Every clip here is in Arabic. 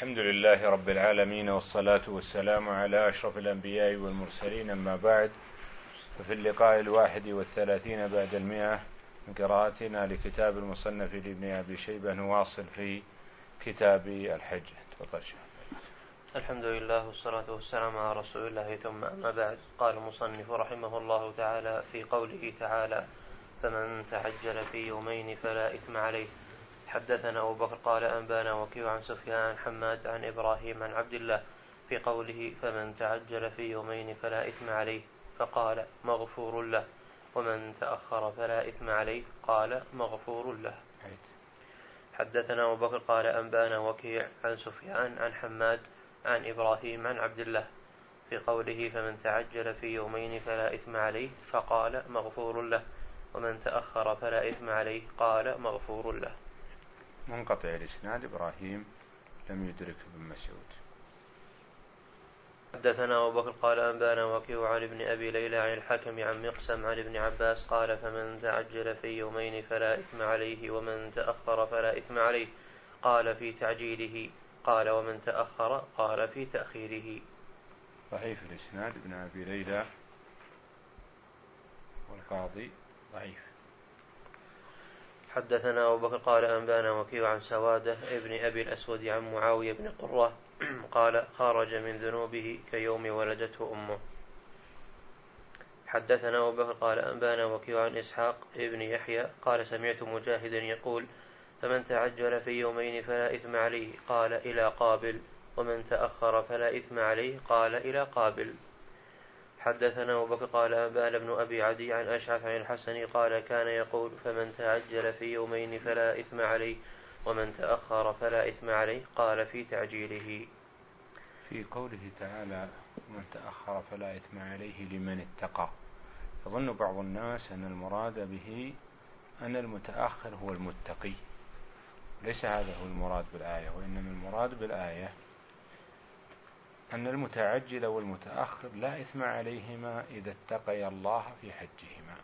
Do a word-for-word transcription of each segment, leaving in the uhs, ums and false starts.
الحمد لله رب العالمين، والصلاة والسلام على أشرف الأنبياء والمرسلين، أما بعد. ففي اللقاء الواحد والثلاثين بعد المئة من قراءتنا لكتاب المصنف لابن أبي شيبة نواصل في كتاب الحج. تفضل. الحمد لله والصلاة والسلام على رسول الله، ثم أما بعد. قال المصنف رحمه الله تعالى في قوله تعالى: فمن تعجل في يومين فلا إثم عليه. حدثنا أبو بكر قال أنبانا وكيع عن سفيان عن حماد عن إبراهيم عن عبد الله في قوله: فمن تعجل في يومين فلا إثم عليه، فقال: مغفور له. ومن تأخر فلا إثم عليه، قال: مغفور له. حدثنا أبو بكر قال أنبانا وكيع عن سفيان عن حماد عن إبراهيم عن عبد الله في قوله: فمن تعجل في يومين فلا إثم عليه، فقال: مغفور له. ومن تأخر فلا إثم عليه، قال: مغفور له. منقطع الإسناد، إبراهيم لم يدرك ابن مسعود. حدثنا أبو بكر قال أنبانا وكيع عن ابن أبي ليلى عن الحكم عن مقسم عن ابن عباس قال: فمن تعجل في يومين فلا إثم عليه، ومن تأخر فلا إثم عليه، قال: في تعجيله. قال: ومن تأخر، قال: في تأخيره. ضعيف الإسناد، ابن أبي ليلى والقاضي ضعيف. حدثنا أبو بكر قال أنبانا وكيع عن سوادة ابن أبي الأسود عن معاوية بن قرة قال: خرج من ذنوبه كيوم ولدته أمه. حدثنا أبو بكر قال أنبانا وكيع عن إسحاق ابن يحيى قال: سمعت مجاهدا يقول: فمن تعجل في يومين فلا إثم عليه، قال: إلى قابل. ومن تأخر فلا إثم عليه، قال: إلى قابل. حدثنا أبو بكر قال أنبانا ابن أبي عدي عن أشعث عن الحسن قال: كان يقول: فمن تعجل في يومين فلا إثم عليه، ومن تأخر فلا إثم عليه، قال: في تعجيله. في قوله تعالى: ومن تأخر فلا إثم عليه لمن اتقى، يظن بعض الناس أن المراد به أن المتأخر هو المتقي. ليس هذا هو المراد بالآية، وإنما المراد بالآية أن المتعجل والمتأخر لا إثم عليهما إذا اتقيا الله في حجهما.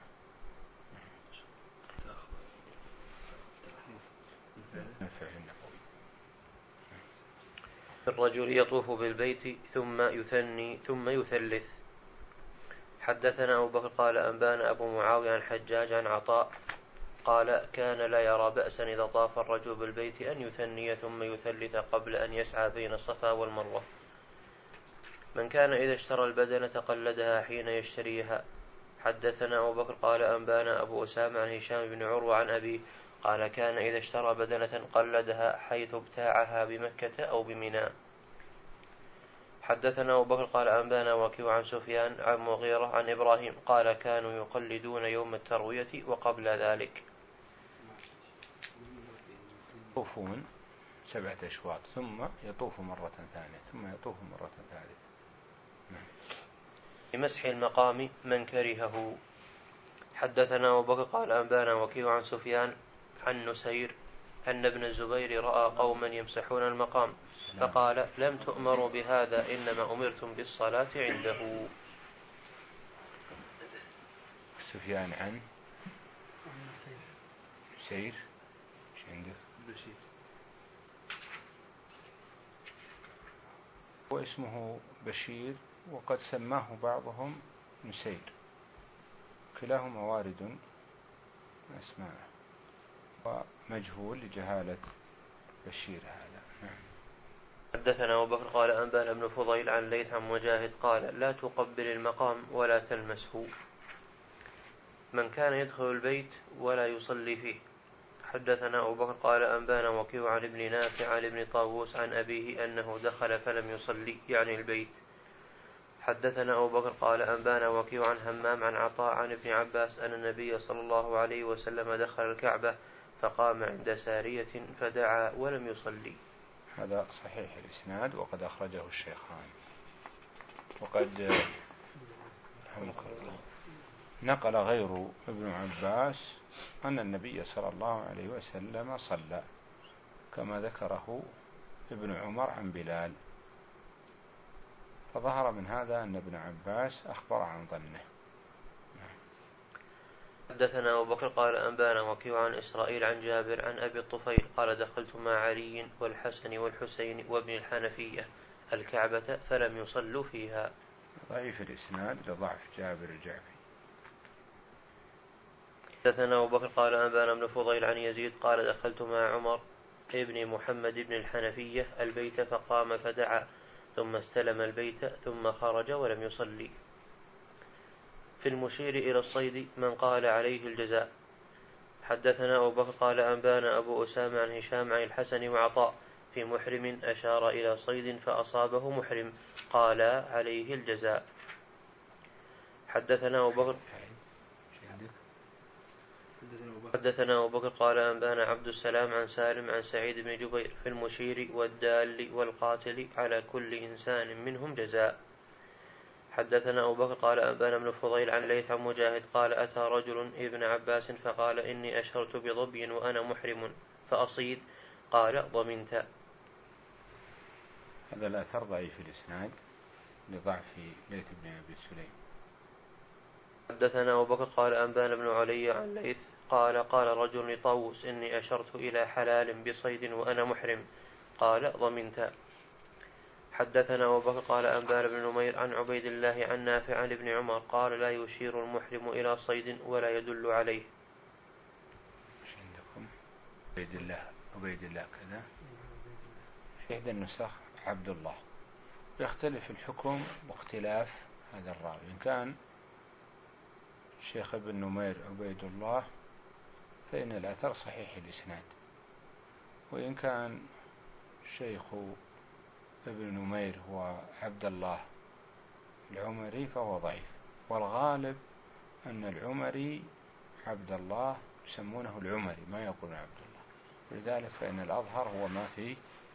الرجل يطوف بالبيت ثم يثني ثم يثلث. حدثنا أبو بكر قال أنبانا أبو معاوية عن حجاج عن عطاء قال: كان لا يرى بأسا إذا طاف الرجل بالبيت أن يثني ثم يثلث قبل أن يسعى بين الصفا والمروة. من كان إذا اشترى البدنة قلدها حين يشتريها. حدثنا أبو بكر قال أنبانا أبو أسامة عن هشام بن عروة عن أبي قال: كان إذا اشترى بدنة قلدها حيث ابتاعها بمكة أو بمنى. حدثنا أبو بكر قال أنبانا وكيع عن سفيان عن مغيرة عن إبراهيم قال: كانوا يقلدون يوم التروية وقبل ذلك. يطوفون سبعة أشواط ثم يطوف مرة ثانية ثم يطوف مرة ثالثة. بمسح المقام من كرهه. حدثنا أبو بكر قال أنبانا وكيع عن سفيان عن نسير أن ابن الزبير رأى قوما يمسحون المقام فقال: لم تؤمروا بهذا، إنما أمرتم بالصلاة عنده. سفيان عن نسير ايش عندك؟ بشير. واسمه بشير، وقد سماه بعضهم نسير، كلاهما وارد اسماءه، ومجهول لجهالة بشير هذا. حدثنا أبو بكر قال أنبانا ابن فضيل عن ليث عن مجاهد قال: لا تقبل المقام ولا تلمسه، من كان يدخل البيت ولا يصلي فيه. حدثنا أبو بكر قال أنبانا وكيع عن ابن نافع عن ابن طاووس عن أبيه أنه دخل فلم يصلي، يعني البيت. حدثنا أبو بكر قال أنبانا وكيع عن همام عن عطاء عن ابن عباس أن النبي صلى الله عليه وسلم دخل الكعبة فقام عند سارية فدعا ولم يصلي. هذا صحيح الإسناد، وقد أخرجه الشيخان. وقد نقل غير ابن عباس أن النبي صلى الله عليه وسلم صلى، كما ذكره ابن عمر عن بلال، فظهر من هذا أن ابن عباس أخبر عن ظنه. حدثنا أبو بكر قال أنبانا وكيع عن إسرائيل عن جابر عن أبي الطفيل قال دخلت مع علي والحسن والحسين وابن الحنفية الكعبة فلم يصلوا فيها. ضعيف الإسناد لضعف جابر الجعفي. حدثنا أبو بكر قال أنبانا بن فضيل عن يزيد قال دخلت مع عمر ابن محمد بن الحنفية البيت فقام فدعا ثم استلم البيت ثم خرج ولم يصلي. في المشير إلى الصيد من قال عليه الجزاء. حدثنا أبو بكر قال أنبانا أبو أسامة عن هشام عن الحسن وعطاء في محرم أشار إلى صيد فأصابه محرم قال عليه الجزاء. حدثنا أبو بكر حدثنا أبو بكر قال أنبانا عبد السلام عن سالم عن سعيد بن جبير في المشير والدال والقاتل على كل إنسان منهم جزاء. حدثنا أبو بكر قال أنبانا بن فضيل عن ليث عن مجاهد قال أتى رجل ابن عباس فقال إني أشرت بظبي وأنا محرم فأصيد قال ضمنت. هذا الأثر ضعيف الإسناد لضعف ليث بن أبي سليم. حدثنا أبو بكر قال أنبانا بن علي عن ليث قال قال رجل لطاووس إني أشرت إلى حلال بصيد وأنا محرم قال ضمنت. حدثنا أبو بكر قال أنبانا بن نمير عن عبيد الله عن نافع عن ابن عمر قال لا يشير المحرم إلى صيد ولا يدل عليه. ايش عندكم؟ عبيد الله عبيد الله كذا في إحدى النسخ عبد الله، يختلف الحكم باختلاف هذا الراوي. إن كان الشيخ ابن نمير عبيد الله فإن الأثر صحيح الإسناد، وإن كان الشيخ ابن نمير هو عبد الله العمري فهو ضعيف، والغالب أن العمري عبد الله يسمونه العمري ما يقولون عبد الله، ولذلك فإن الأظهر هو ما في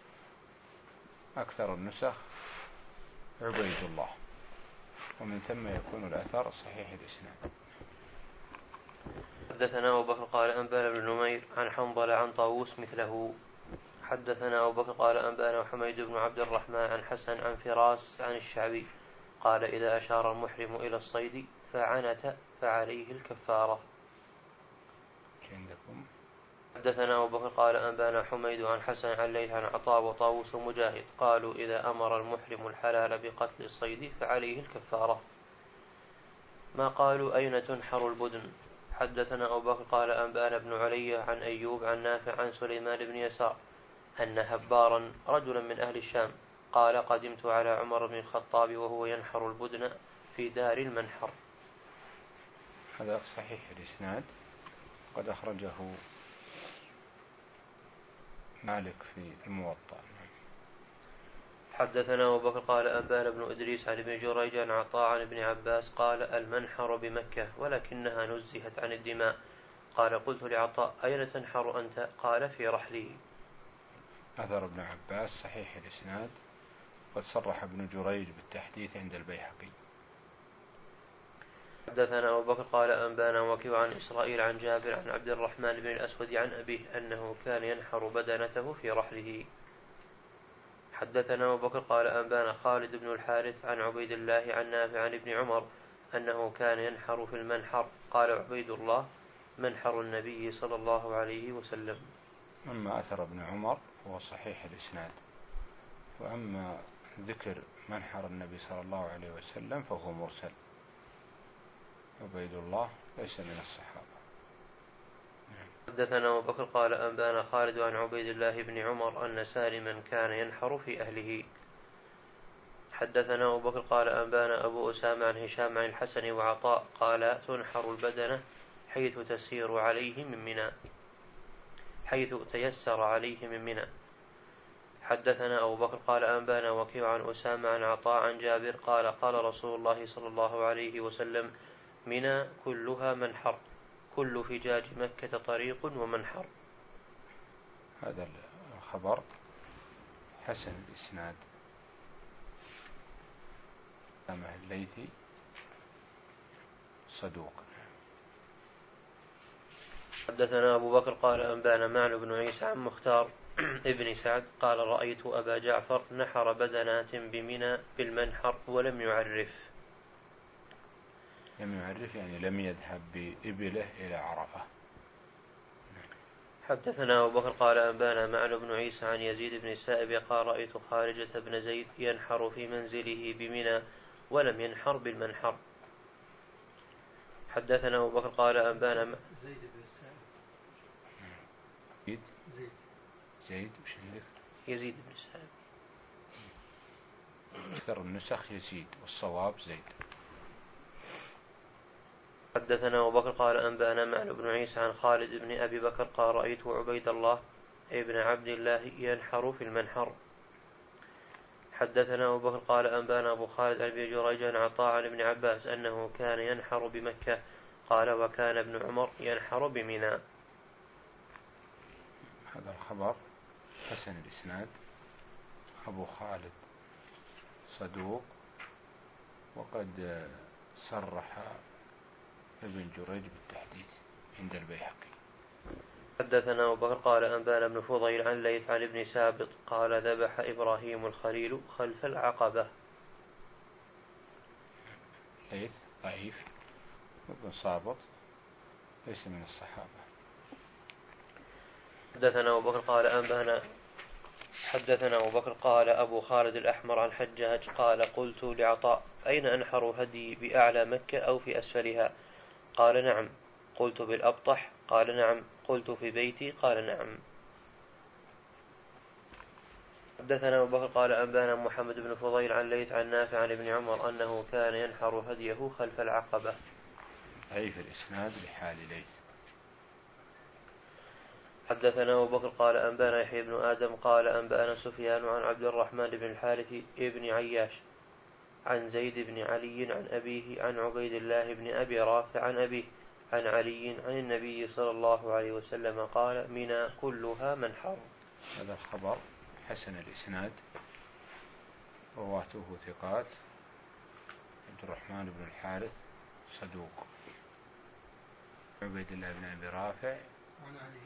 أكثر النسخ عبيد الله، ومن ثم يكون الأثر صحيح الإسناد. حدثنا أبو بكر قال أنبانا بن نمير عن حنظلة عن طاووس مثله. حدثنا أبو بكر قال أنبانا حميد بن عبد الرحمن عن حسن عن فراس عن الشعبي قال إذا أشار المحرم إلى الصيد فعنت فعليه الكفارة. عندكم؟ حدثنا أبو بكر قال أنبانا حميد عن حسن عن ليث عن عطاء وطاووس ومجاهد قالوا إذا أمر المحرم الحلال بقتل الصيد فعليه الكفارة، ما قالوا أين تنحر البدن. حدثنا أبو بكر قال أنبانا بن علي عن أيوب عن نافع عن سليمان بن يسار أن هبارا رجلا من أهل الشام قال قدمت على عمر بن الخطاب وهو ينحر البدن في دار المنحر. هذا صحيح الإسناد، قد أخرجه مالك في الموطأ. حدثنا أبو بكر قال أنبانا بن إدريس عن ابن جريج عن عطاء عن ابن عباس قال المنحر بمكة ولكنها نزهت عن الدماء. قال قلت لعطاء أين تنحر أنت؟ قال في رحلي. أثر ابن عباس صحيح الإسناد، قد صرح ابن جريج بالتحديث عند البيهقي. حدثنا أبو بكر قال أنبانا وكيع عن إسرائيل عن جابر عن عبد الرحمن بن الأسود عن أبيه أنه كان ينحر بدنته في رحله. حدثنا أبو بكر قال أنبانا خالد بن الحارث عن عبيد الله عن نافع عن ابن عمر أنه كان ينحر في المنحر. قال عبيد الله منحر النبي صلى الله عليه وسلم. أما أثر ابن عمر هو صحيح الإسناد، وأما ذكر منحر النبي صلى الله عليه وسلم فهو مرسل. عبيد الله ليس من الصحابة. حدثنا أبو بكر قال أنبانا خالد عن عبيد الله بن عمر أن سالما كان ينحر في أهله. حدثنا أبو بكر قال أنبانا أبو أسامة عن هشام عن الحسن وعطاء قال تنحر البدنة حيث تسير عليه من منى حيث تيسر عليه من منى. حدثنا أبو بكر قال أنبانا وكيع عن أسامة عن عطاء عن جابر قال قال رسول الله صلى الله عليه وسلم منى كلها منحر كل فجاج مكة طريق ومنحر. هذا الخبر حسن الإسناد. أما الليثي صدوق. حدثنا أبو بكر قال أنبانا معن بن عيسى عن مختار ابن سعد قال رأيت أبا جعفر نحر بدنات بمنى بالمنحر ولم يعرف. لم يعرف يعني لم يذهب بإبله إلى عرفة. حدثنا أبو بكر قال أنبانا معن بن عيسى عن يزيد بن السائب قال رأيت خارجة بن زيد ينحر في منزله بمنى ولم ينحر بالمنحر. حدثنا أبو بكر قال أنبانا م... زيد بن السائب. زيد زيد زيد وش عندك؟ يزيد بن السائب. أكثر النسخ يزيد والصواب زيد. حدثنا أبو بكر قال أنبانا معن بن عيسى عن خالد بن أبي بكر قال رأيت عبيد الله ابن عبد الله ينحر في المنحر. حدثنا أبو بكر قال أنبانا أبو خالد أبي جريج عن عطاء عن ابن عباس أنه كان ينحر بمكة قال وكان ابن عمر ينحر بمنى. هذا الخبر حسن الإسناد، أبو خالد صدوق، وقد صرح ابن جريج بالتحديث عند البيهقي. حدثنا أبو بكر قال أنبانا ابن فضيل عن ليث عن ابن سابط قال ذبح إبراهيم الخليل خلف العقبة. ليث ضعيف، وابن سابط ليس من الصحابة. حدثنا أبو بكر قال أنبانا حدثنا أبو بكر قال أبو خالد الأحمر عن حجاج قال قلت لعطاء أين أنحر هدي بأعلى مكة أو في أسفلها؟ قال نعم. قلت بالأبطح؟ قال نعم. قلت في بيتي؟ قال نعم. حدثنا أبو بكر قال أنبانا محمد بن فضيل عن ليث عن نافع عن ابن عمر أنه كان ينحر هديه خلف العقبة. ضعيف الإسناد لحال ليث. حدثنا أبو بكر قال أنبانا يحيى بن آدم قال أنبانا سفيان عن عبد الرحمن بن الحارث ابن عياش عن زيد بن علي عن أبيه عن عبيد الله بن أبي رافع عن أبيه عن علي عن النبي صلى الله عليه وسلم قال منى كلها منحر. هذا الخبر حسن الإسناد، رواته ثقات، عبد الرحمن بن الحارث صدوق، عبيد الله بن أبي رافع عن علي.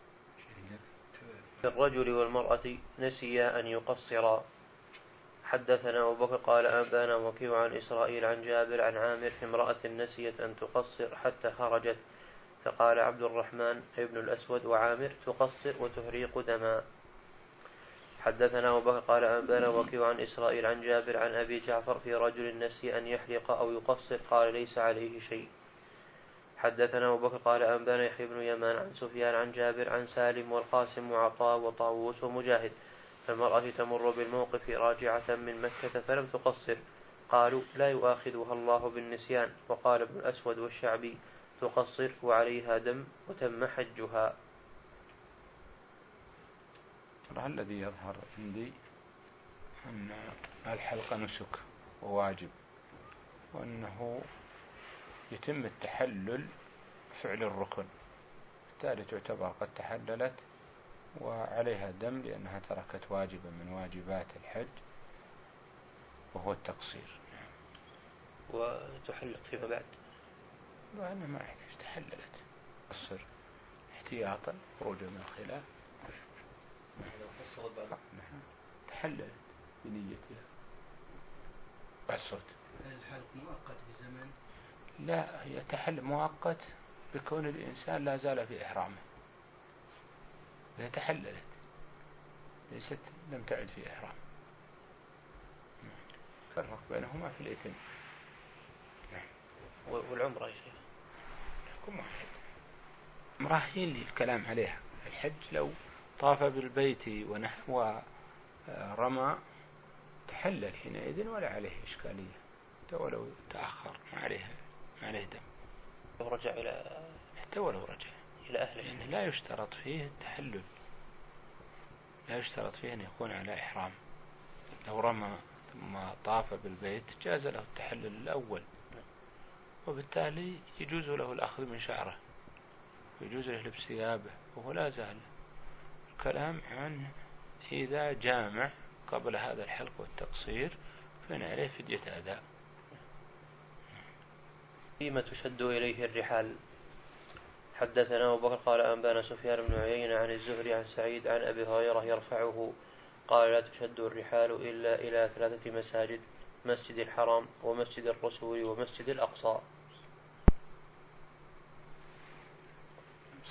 الرجل والمرأة نسيا أن يقصرا. حدثنا أبو بكر قال أنبانا وكيع عن إسرائيل عن جابر عن عامر امرأة نسيت أن تقصر حتى خرجت فقال عبد الرحمن ابن الأسود وعامر تقصر وتهريق دما. حدثنا أبو بكر قال أنبانا وكيع عن إسرائيل عن جابر عن أبي جعفر في رجل نسي أن يحلق أو يقصر قال ليس عليه شيء. حدثنا أبو بكر قال أنبانا يحيى بن يمان عن سفيان عن جابر عن سالم والقاسم وعطاء وطاووس ومجاهد فالمرأة تمر بالموقف راجعة من مكة فلم تقصر قالوا لا يؤاخذها الله بالنسيان. وقال ابن الأسود والشعبي تقصر وعليها دم وتم حجها. الذي يظهر عندي أن الحلقة نسك وواجب، وأنه يتم التحلل فعل الركن، بالتالي تعتبر قد تحللت وعليها دم لأنها تركت واجبا من واجبات الحج وهو التقصير. وتحلق فيما بعد وأنا ما أحتاج تحللت قصر احتياطا خروجا من الخلاف تحللت بنيتها قصرت. هل الحلق مؤقت بزمن؟ لا، هي تحل مؤقت بكون الإنسان لا زال في إحرامه، هي تحللت ليست لم تعد في إحرام. فرق بينهما في الإثم. والعمرة يا شيخ حكم واحد. مراحل الكلام عليها. الحج لو طاف بالبيت ورمى تحلل حينئذ ولا عليه إشكالية، ولو تأخر ما عليه ما عليه دم. لو رجع إلى حتى ولو رجع إلى أهله يعني لا يشترط فيه التحلل، لا يشترط فيه أن يكون على إحرام. لو رمى ثم طاف بالبيت جاز له التحلل الأول، وبالتالي يجوز له الأخذ من شعره ويجوز له لبس ثيابه، وهو لا زال الكلام عن إذا جامع قبل هذا الحلق والتقصير فإن عليه فدية أداء. فيما تشد إليه الرحال. حدثنا أبو بكر قال أنبانا سفيان بن عيينة عن الزهري عن سعيد عن أبي هريرة يرفعه قال لا تشد الرحال إلا إلى ثلاثة مساجد: مسجد الحرام ومسجد الرسول ومسجد الأقصى.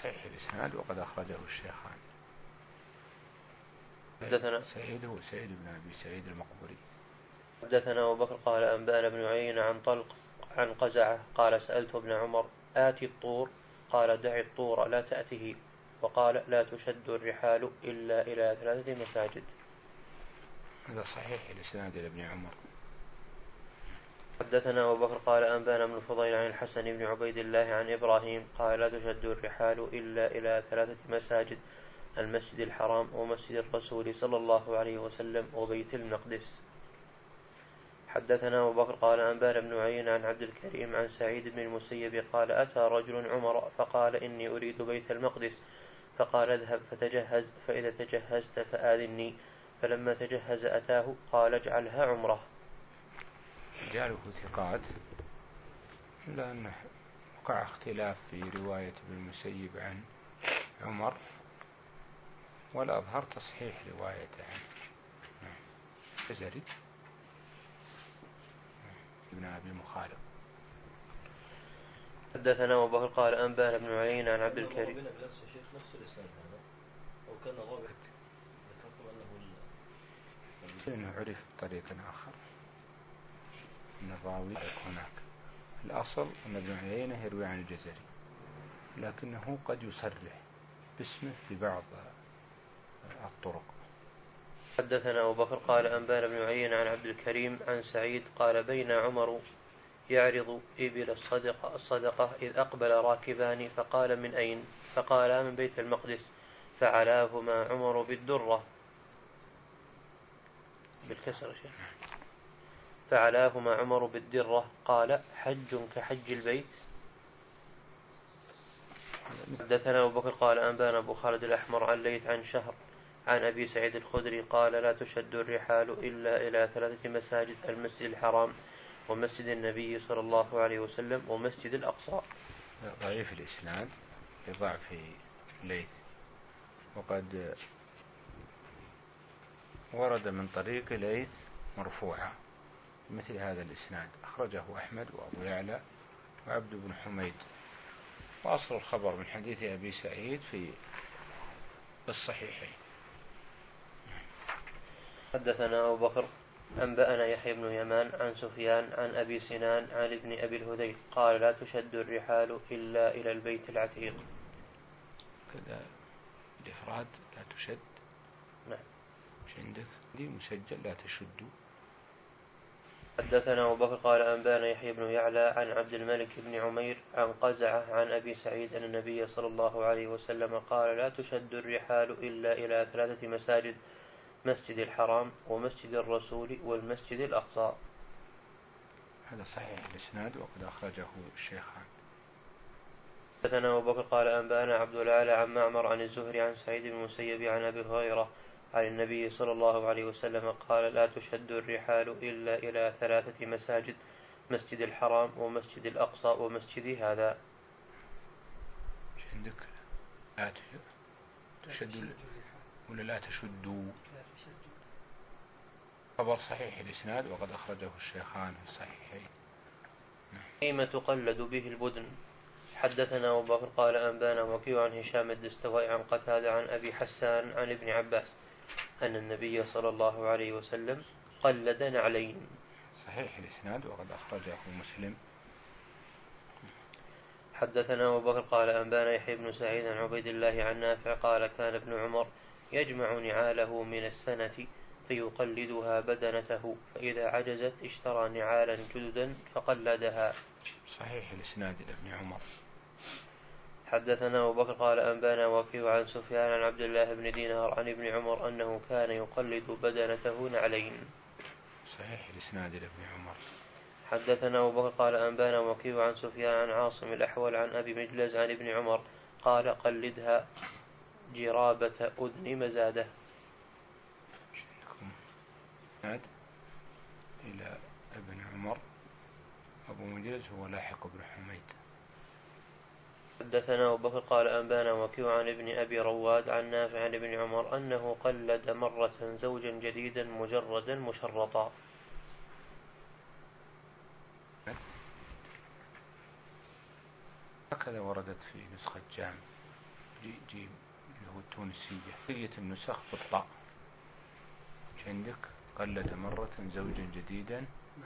صحيح الإسناد وقد أخرجه الشيخان. حدثنا سعيد هو سعيد بن أبي سعيد المقبري. حدثنا أبو بكر قال أنبأنا بن عيينة عن طلق عن قزعة قال سألت ابن عمر آتي الطور قال دع الطور لا تأته، وقال لا تشد الرحال إلا إلى ثلاثة مساجد. هذا صحيح الإسناد إلى ابن عمر. حدثنا أبو بكر قال أنبأنا بن الفضيل عن الحسن بن عبيد الله عن إبراهيم قال لا تشد الرحال إلا إلى ثلاثة مساجد: المسجد الحرام ومسجد الرسول صلى الله عليه وسلم وبيت المقدس. حدثنا أبو بكر قال أنبأنا بن عيينة عن عبد الكريم عن سعيد بن المسيب قال أتى رجل عمر فقال إني أريد بيت المقدس، فقال اذهب فتجهز، فإذا تجهزت فآذني. فلما تجهز أتاه قال اجعلها عمره. جعله ثقات، إلا أنه وقع اختلاف في رواية ابن المسيب عن عمر، ولا أظهر تصحيح روايته عنه. جزري ابن أبي مخالف. حدثنا أبو بكر قال أنبأنا بن عيينة عن عبد الكريم بنفس الشيخ نفس الإسناد هذا، أو كان ضابط ذكرتم أنه إنه عرف بطريق آخر من الراوي هناك. الأصل أن ابن عيينة يروي عن الجزري، لكنه قد يصرح باسمه في بعض الطرق. حدثنا أبو بكر قال أنبأنا بن عيينة عن عبد الكريم عن سعيد قال بين عمر يعرض إبل الصدقة, الصدقة إذ أقبل راكبان فقال من أين؟ فقال من بيت المقدس، فعلاهما عمر بالدرة بالكسر شيء فعلاهما عمر بالدرة قال حج كحج البيت. حدثنا أبو بكر قال أنبأنا أبو خالد الأحمر عن ليث عن شهر عن أبي سعيد الخدري قال لا تشد الرحال إلا إلى ثلاثة مساجد: المسجد الحرام ومسجد النبي صلى الله عليه وسلم ومسجد الأقصى. ضعيف الإسناد لضعف ليث، وقد ورد من طريق ليث مرفوعة مثل هذا الإسناد، أخرجه أحمد وأبو يعلى وعبد بن حميد، وأصل الخبر من حديث أبي سعيد في الصحيحين. حدثنا أبو بكر أنبأنا يحيى بن يمان عن سفيان عن أبي سنان عن ابن أبي الهذيل قال لا تشد الرحال إلا إلى البيت العتيق. كذا الإفراد لا تشد. نعم. مش عندك دي مسجل لا تشد. حدثنا أبو بكر قال أنبأنا يحيى بن يعلى عن عبد الملك بن عمير عن قزعة عن أبي سعيد أن النبي صلى الله عليه وسلم قال لا تشد الرحال إلا إلى ثلاثة مساجد: مسجد الحرام ومسجد الرسول والمسجد الأقصى. هذا صحيح الإسناد وقد أخرجه الشيخان. حدثنا أبو بكر قال أنبأنا عبد الأعلى عن معمر عن الزهري عن سعيد بن المسيب عن أبي هريرة عن النبي صلى الله عليه وسلم قال لا تشد الرحال إلا إلى ثلاثة مساجد: مسجد الحرام ومسجد الأقصى ومسجد هذا. مش عندك لا تشد ولا لا تشدوا؟ خبر صحيح الإسناد وقد أخرجه الشيخان في الصحيحين. كيما تقلد به البدن. حدثنا أبو بكر قال أنبانا وكيع عن هشام الدستوائي عن قتادة عن أبي حسان عن ابن عباس أن النبي صلى الله عليه وسلم قلد نعلين. صحيح الإسناد وقد أخرجه مسلم. حدثنا أبو بكر قال أنبانا يحيى بن سعيد عن عبيد الله عن نافع قال كان ابن عمر يجمع نعاله من السنة فيقلدها بدنته، فإذا عجزت اشترى نعالا جددا فقلدها. صحيح الإسناد لابن عمر. حدثنا أبو بكر قال أنبانا وكيع عن سفيان عن عبد الله بن دينار عن ابن عمر أنه كان يقلد بدنته نعلين. صحيح الإسناد لابن عمر. حدثنا أبو بكر قال أنبانا وكيع عن سفيان عن عاصم الأحول عن أبي مجلز عن ابن عمر قال قلدها جرابة أذن مزادة. إلى ابن عمر أبو مجلز هو لاحق بن حميد. حدثنا أبو بكر قال أنبانا وكيع عن ابن أبي رواد عن نافع عن ابن عمر أنه قلد مرة زوجا جديدا مجردا مشرطا. هكذا وردت في نسخة جام جي جيم اللي هو التونسية. بقية النسخ بالطاء. عندك قلد مرة زوجا جديدا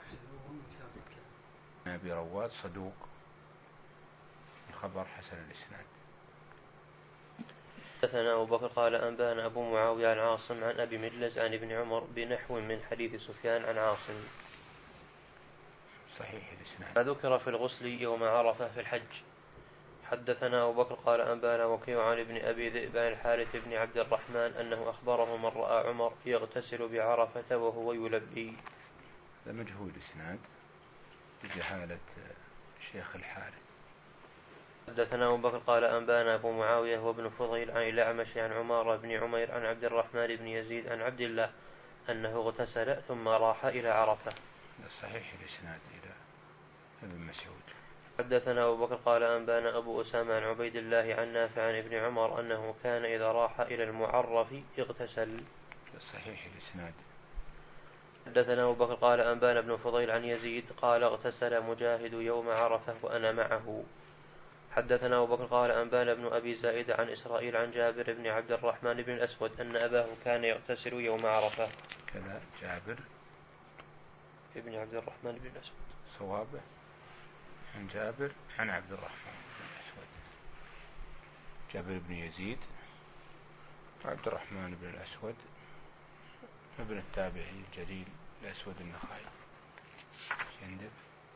أبي رواد صدوق، الخبر حسن الإسناد. حدثنا أبو بكر قال أنبانا أبو معاوية عن عاصم عن أبي مجلس عن ابن عمر بنحو من حديث سفيان عن عاصم صحيح الإسناد. ما ذكر في الغسل يوم عرفة في الحج. حدثنا أبو بكر قال أنبانا وكيع عن ابن أبي ذئب عن الحارث بن عبد الرحمن أنه أخبره من رأى عمر يغتسل بعرفة وهو يلبي. هذا مجهول الإسناد بجهالة شيخ الحارث. حدثنا أبو بكر قال أنبانا أبو معاوية وابن فضيل عن الأعمش عن عمار بن عمير عن عبد الرحمن بن يزيد عن عبد الله أنه اغتسل ثم راح إلى عرفة. صحيح الإسناد إلى ابن مسعود. حدثنا أبو بكر قال أنبانا أبو أسامة عن عبيد الله عن نافع عن ابن عمر أنه كان إذا راح إلى المعرف اغتسل. صحيح الإسناد. حدثنا أبو بكر قال أنبانا ابن فضيل عن يزيد قال اغتسل مجاهد يوم عرفة وأنا معه. حدثنا أبو بكر قال أنبانا ابن أبي زائدة عن إسرائيل عن جابر بن عبد الرحمن بن الأسود أن أباه كان يغتسل يوم عرفة. كذا جابر ابن عبد الرحمن بن الأسود صوابه عن جابر عن عبد الرحمن بن الأسود. جابر بن يزيد وعبد الرحمن بن الأسود ابن التابعي الجليل الأسود النخعي. عندك.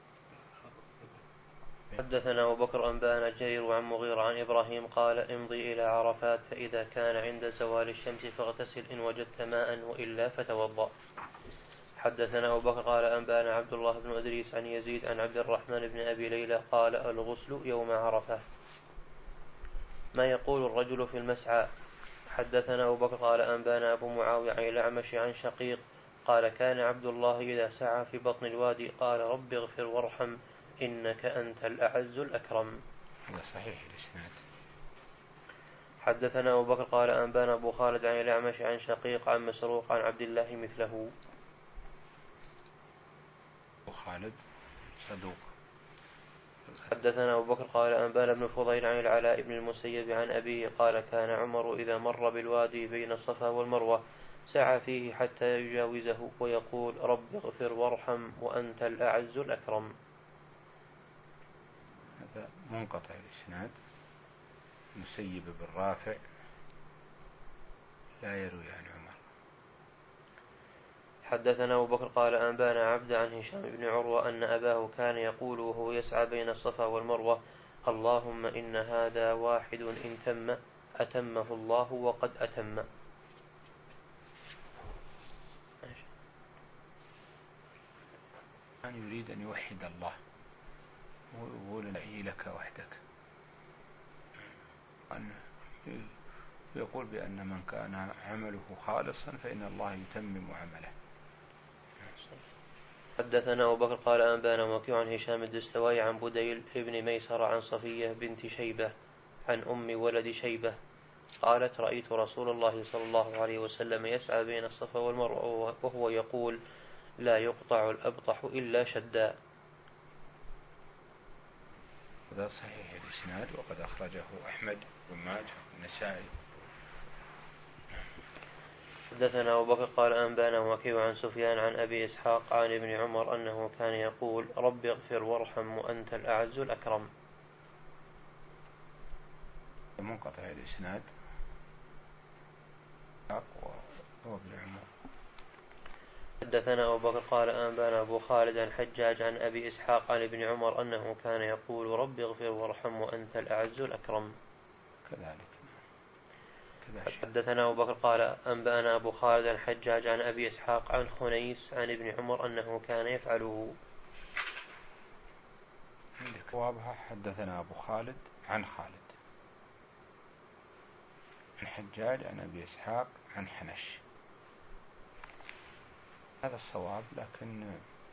حدثنا أبو بكر أنبانا جرير عن مغيرة عن إبراهيم قال امضي إلى عرفات فإذا كان عند زوال الشمس فاغتسل إن وجدت ماء وإلا فتوضأ. حدثنا أبو بكر قال أنبانا عبد الله بن أدريس عن يزيد عن عبد الرحمن بن أبي ليلى قال الغسل يوم عرفة. ما يقول الرجل في المسعى. حدثنا أبو بكر قال أنبانا أبو معاوية عن الأعمش عن شقيق قال كان عبد الله إذا سعى في بطن الوادي قال رب اغفر وارحم إنك أنت الأعز الأكرم. هذا صحيح الإسناد. حدثنا أبو بكر قال أنبانا أبو خالد عن الأعمش عن شقيق عن مسروق عن عبد الله مثله. أبو خالد صدوق. حدثنا أبو بكر قال أنبانا ابن فضيل عن العلاء بن المسيب عن أبيه قال كان عمر إذا مر بالوادي بين الصفا والمروة سعى فيه حتى يجاوزه ويقول رب اغفر وارحم وأنت الأعز الأكرم. هذا منقطع الإسناد. مسيب بن رافع لا يروي عن عمر. حدثنا أبو بكر قال أنبانا عبد عن هشام بن عروة أن أباه كان يقول وهو يسعى بين الصفا والمروة اللهم إن هذا واحد إن تم أتمه الله وقد أتم. كان يريد أن يوحد الله ويقول نعي لك وحدك، يقول بأن من كان عمله خالصا فإن الله يتمم عمله. حدثنا أبو بكر قال أنبانا وكيع عن هشام الدستوائي عن بديل ابن ميسر عن صفية بنت شيبة عن أم ولد شيبة قالت رأيت رسول الله صلى الله عليه وسلم يسعى بين الصفا والمروة وهو يقول لا يقطع الأبطح إلا شدا. هذا صحيح الإسناد وقد أخرجه أحمد بن ماجه والنسائي. حدثنا أبو بكر قال أنبانا وكيع عن سفيان عن أبي إسحاق عن ابن عمر أنه كان يقول رب اغفر وارحم وأنت الأعز الأكرم. منقطع الإسناد أقوى وابن عمر. حدثنا أبو بكر قال أنبانا أبو خالد عن حجاج عن أبي إسحاق عن ابن عمر أنه كان يقول رب اغفر وارحم وأنت الأعز الأكرم. كذلك. حدثنا أبو بكر قال أنبانا أبو خالد عن حجاج عن أبي إسحاق عن خنيس عن ابن عمر أنه كان يفعله. عندك وابها. حدثنا أبو خالد عن خالد عن حجاج عن أبي إسحاق عن حنش. هذا الصواب، لكن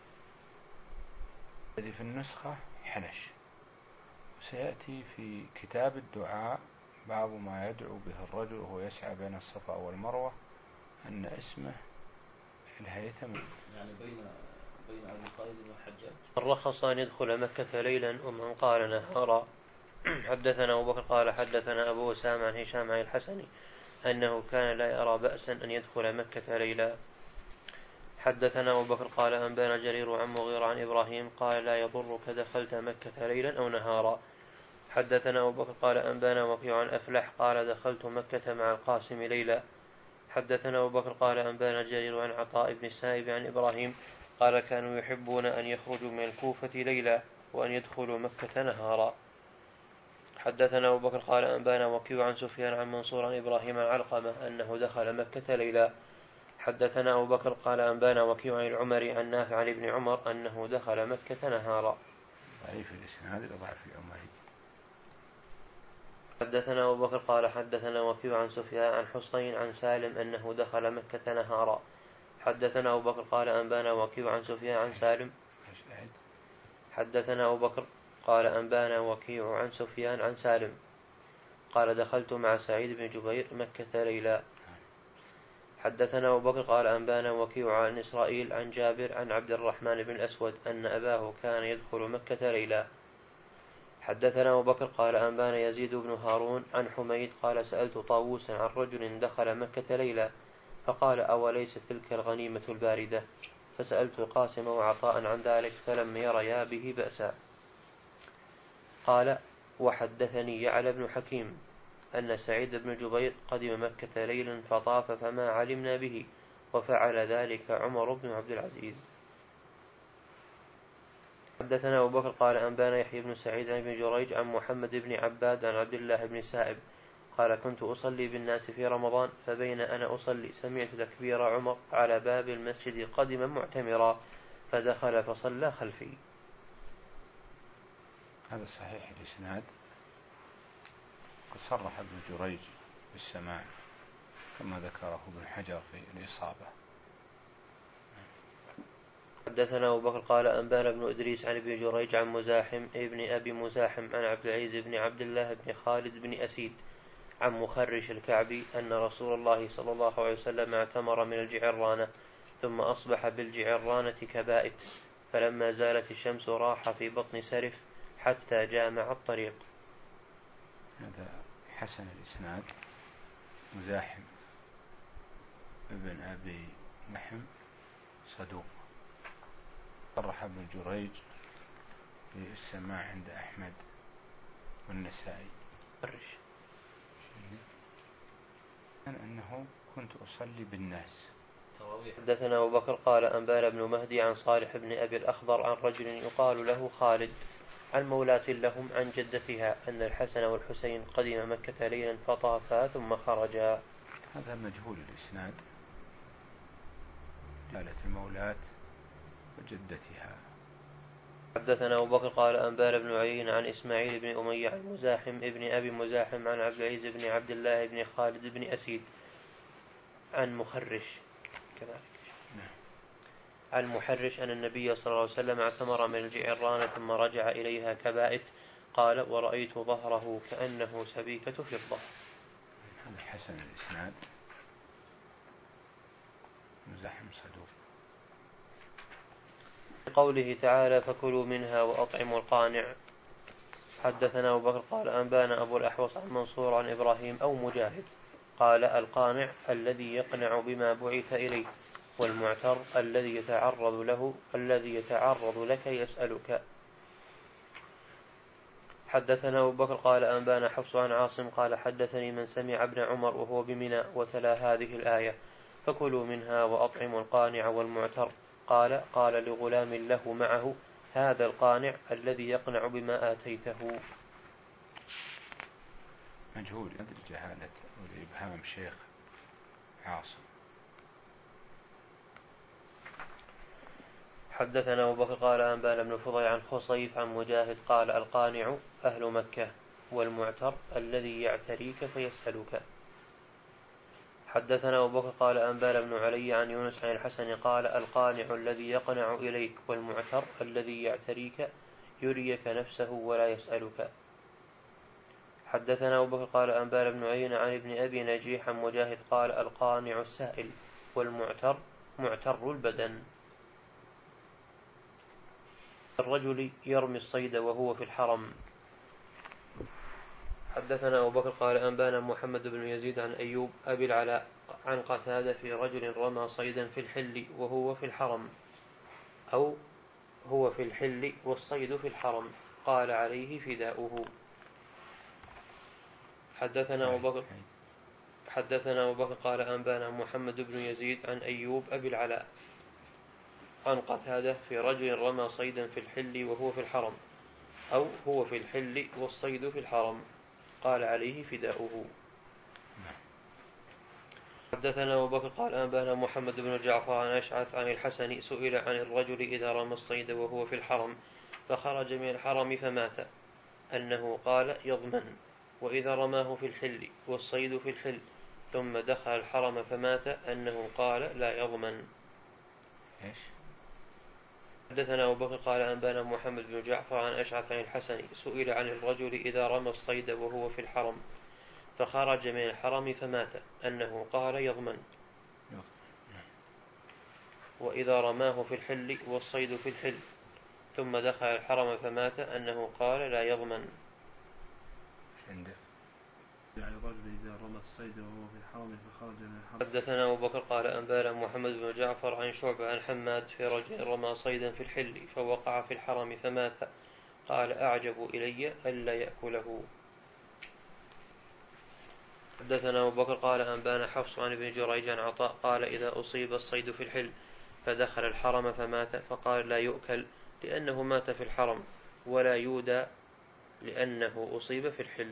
الذي في النسخة حنش. وسيأتي في كتاب الدعاء باب ما يدعو به الرجل وهو يسعى بين الصفا والمروة أن اسمه الهيثم. يعني بين بين أبي خالد والحجاج. من رخص أن يدخل مكة ليلا ومن قال نهارا حدثنا أبو بكر قال حدثنا أبو أسامة عن هشام عن الحسن أنه كان لا يرى بأسا أن يدخل مكة ليلا. حدثنا أبو بكر قال أنبانا جرير عن مغيرة عن إبراهيم قال لا يضرك دخلت مكة ليلا أو نهارا. حدثنا أبو بكر قال أنبانا وكيع عن أفلح قال دخلت مكة مع القاسم ليلا. حدثنا أبو بكر قال أنبانا جرير عن عطاء بن السائب عن إبراهيم قال كانوا يحبون أن يخرجوا من الكوفة ليلا وأن يدخلوا مكة نهارا. حدثنا أبو بكر قال أنبانا وكيع عن سفيان عن منصور عن إبراهيم عن علقمة أنه دخل مكة ليلا. حدثنا أبو بكر قال أنبانا وكيع عن العمري عن نافع عن ابن عمر أنه دخل مكة نهارا. ضعيف الإسناد لضعف العمري. حدثنا أبو بكر قال حدثنا وكيع عن سفيان عن حسين عن سالم أنه دخل مكة نهارا. حدثنا أبو بكر قال أنبانا وكيع عن سفيان عن سالم. حدثنا أبو بكر قال أنبانا وكيع عن سفيان عن سالم قال دخلت مع سعيد بن جبير مكة ليلا. حدثنا أبو بكر قال أنبانا وكيع عن إسرائيل عن جابر عن عبد الرحمن بن الأسود أن أباه كان يدخل مكة ليلا. حدثنا أبو بكر قال أنبانا يزيد بن هارون عن حميد قال سألت طاووسا عن رجل دخل مكة ليلا فقال أوليست تلك الغنيمة الباردة؟ فسألت القاسم وعطاء عن ذلك فلم يريا به بأسا. قال وحدثني يعلى بن حكيم أن سعيد بن جبير قدم مكة ليلا فطاف فما علمنا به وفعل ذلك عمر بن عبد العزيز. حدثنا أبو بكر قال أنبانا يحيى بن سعيد عن ابن جريج عن محمد بن عباد عن عبد الله بن سائب قال كنت أصلي بالناس في رمضان فبين أنا أصلي سمعت تكبير عمر على باب المسجد قدما معتمرا فدخل فصلى خلفي. هذا صحيح الإسناد. قد صرح ابن جريج بالسماع كما ذكره ابن حجر في الإصابة. حدثنا أبو بكر قال أنبانا بن إدريس عن ابن جريج عن مزاحم ابن أبي مزاحم عن عبد العزيز بن عبد الله بن خالد بن أسيد عن مخرش الكعبي أن رسول الله صلى الله عليه وسلم اعتمر من الجعرانة ثم أصبح بالجعرانة كبائت فلما زالت الشمس راح في بطن سرف حتى جامع الطريق. هذا حسن الإسناد. مزاحم ابن أبي محم صدوق. صرح ابن جريج بالسماع عند أحمد والنسائي أنه كنت أصلي بالناس. حدثنا أبو بكر قال أنبانا بن مهدي عن صالح بن أبي الأخضر عن رجل يقال له خالد عن مولاة لهم عن جدتها أن الحسن والحسين قدم مكة ليلا فطافا ثم خرجا. هذا مجهول الإسناد. جالت المولاة وجدتها. حدثنا أبو بكر قال أنبانا بن عيين عن إسماعيل بن أمية عن مزاحم ابن أبي مزاحم عن عبد العزيز بن عبد الله بن خالد بن أسيد عن مخرش كذلك عن محرش أن النبي صلى الله عليه وسلم اعتمر من الجعرانة ثم رجع إليها كبائت قال ورأيت ظهره كأنه سبيكة فضة. هذا حسن الإسناد. مزاحم صدوق. قوله تعالى فكلوا منها وأطعموا القانع. حدثنا أبو بكر قال أنبانا أبو الأحوص عن منصور عن إبراهيم أو مجاهد قال القانع الذي يقنع بما بعث إليه والمعتر الذي يتعرض له الذي يتعرض لك يسألك. حدثنا أبو بكر قال أنبانا حفص عن عاصم قال حدثني من سمع ابن عمر وهو بمنى وتلا هذه الآية فكلوا منها وأطعموا القانع والمعتر قال قال لغلام له معه هذا القانع الذي يقنع بما آتيته. مجهول أدري جهالة والإبهام شيخ عاصم. حدثنا أبو بكر قال أنبانا بن فضيل عن خصيف عن مجاهد قال القانع أهل مكة والمعتر الذي يعتريك فيسألك. حدثنا أبو بكر قال أنبانا بن علي عن يونس عن الحسن قال القانع الذي يقنع إليك والمعتر الذي يعتريك يريك نفسه ولا يسألك. حدثنا أبو بكر قال أنبانا بن عيين عن ابن أبي نجيح عن مجاهد قال القانع السائل والمعتر معتر البدن. الرجل يرمي الصيد وهو في الحرم. حدثنا أبو بكر قال أنبانا محمد بن يزيد عن أيوب أبي العلاء عن قتادة في رجل رمى صيدا في الحل وهو في الحرم، أو هو في الحل والصيد في الحرم، قال عليه فداؤه. حدثنا أبو بكر حدثنا أبو بكر قال أنبانا محمد بن يزيد عن أيوب أبي العلاء عن قتادة في رجل رمى صيدا في الحل وهو في الحرم، أو هو في الحل والصيد في الحرم، قال عليه فداؤه. حدثنا أبو بكر قال أنبانا محمد بن جعفر عن أشعث عن الحسن سئل عن الرجل إذا رمى الصيد وهو في الحرم فخرج من الحرم فمات أنه قال يضمن، وإذا رماه في الحل والصيد في الحل ثم دخل الحرم فمات أنه قال لا يضمن. إيش؟ حدثنا أبو بكر قال أنبانا محمد بن جعفر عن أشعث عن الحسن سئل عن الرجل إذا رمى الصيد وهو في الحرم فخرج من الحرم فمات أنه قال يضمن، وإذا رماه في الحل والصيد في الحل ثم دخل الحرم فمات أنه قال لا يضمن. يعني الرجل إذا رمى الصيد وهو في الحرم فخرج من الحرم. حدثنا أبو بكر قال أنبانا محمد بن جعفر عن شعبة عن حماد في رجل رمى صيدا في الحل فوقع في الحرم فمات قال أعجب إلي ألا يأكله. حدثنا أبو بكر قال أنبانا حفص عن ابن جريج عن عطاء قال إذا أصيب الصيد في الحل فدخل الحرم فمات فقال لا يؤكل لأنه مات في الحرم، ولا يودى لأنه أصيب في الحل.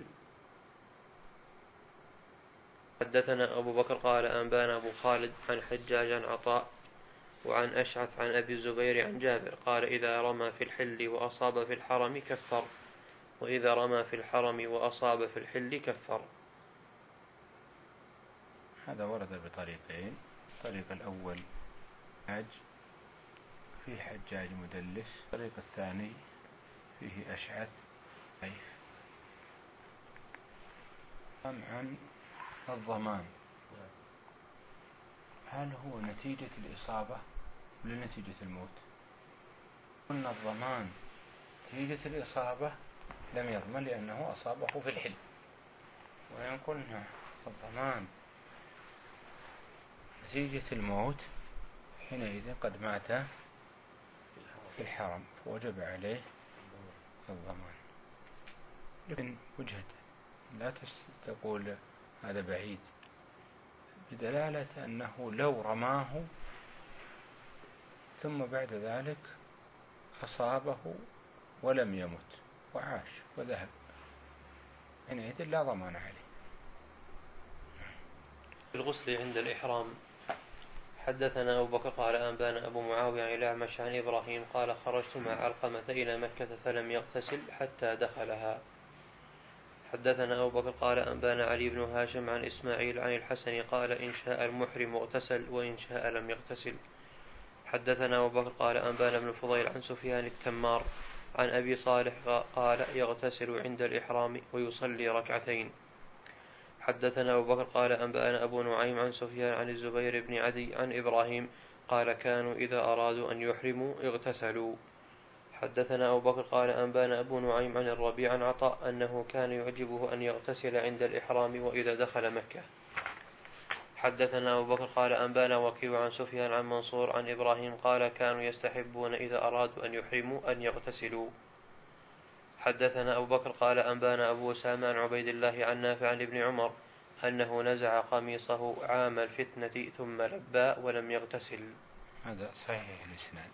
حدثنا أبو بكر قال أنبانا أبو خالد عن حجاج عن عطاء وعن أشعث عن أبي الزبير عن جابر قال إذا رمى في الحل وأصاب في الحرم كفر، وإذا رمى في الحرم وأصاب في الحل كفر. هذا ورد بطريقين. الطريق الأول حج فيه حجاج مدلس، الطريق الثاني فيه أشعث ضعيف. عن الضمان، هل هو نتيجة الإصابة ولا نتيجة الموت؟ قلنا الضمان نتيجة الإصابة لم يضمن لأنه أصابه في الحل، وإن قلنا الضمان نتيجة الموت حينئذ قد مات في الحرم فوجب عليه الضمان. لكن وجهة لا تقول هذا بعيد، بدلالة أنه لو رماه ثم بعد ذلك أصابه ولم يمت وعاش وذهب حينئذ لا ضمان عليه. في الغسل عند الإحرام. حدثنا أبو بكر قال أنبانا أبو معاوية عن الأعمش عن إبراهيم قال خرجت مع علقمة إلى مكة فلم يغتسل حتى دخلها. حدثنا أبو بكر قال أنبانا علي بن هاشم عن إسماعيل عن الحسن قال إن شاء المحرم اغتسل وإن شاء لم يغتسل. حدثنا أبو بكر قال أنبانا بن الفضيل عن سفيان التمار عن أبي صالح قال يغتسل عند الإحرام ويصلي ركعتين. حدثنا أبو بكر قال أنبانا أبو نعيم عن سفيان عن الزبير بن عدي عن إبراهيم قال كانوا إذا أرادوا أن يحرموا اغتسلوا. حدثنا أبو بكر قال أنبانا أبو نعيم عن الربيع عن عطاء أنه كان يعجبه أن يغتسل عند الإحرام وإذا دخل مكة. حدثنا أبو بكر قال أنبانا وكيع عن سفيان عن منصور عن إبراهيم قال كانوا يستحبون إذا أرادوا أن يحرموا أن يغتسلوا. حدثنا أبو بكر قال أنبانا أبو أسامة عن عبيد الله عن نافع عن ابن عمر أنه نزع قميصه عام الفتنة ثم لبى ولم يغتسل. هذا صحيح الإسناد.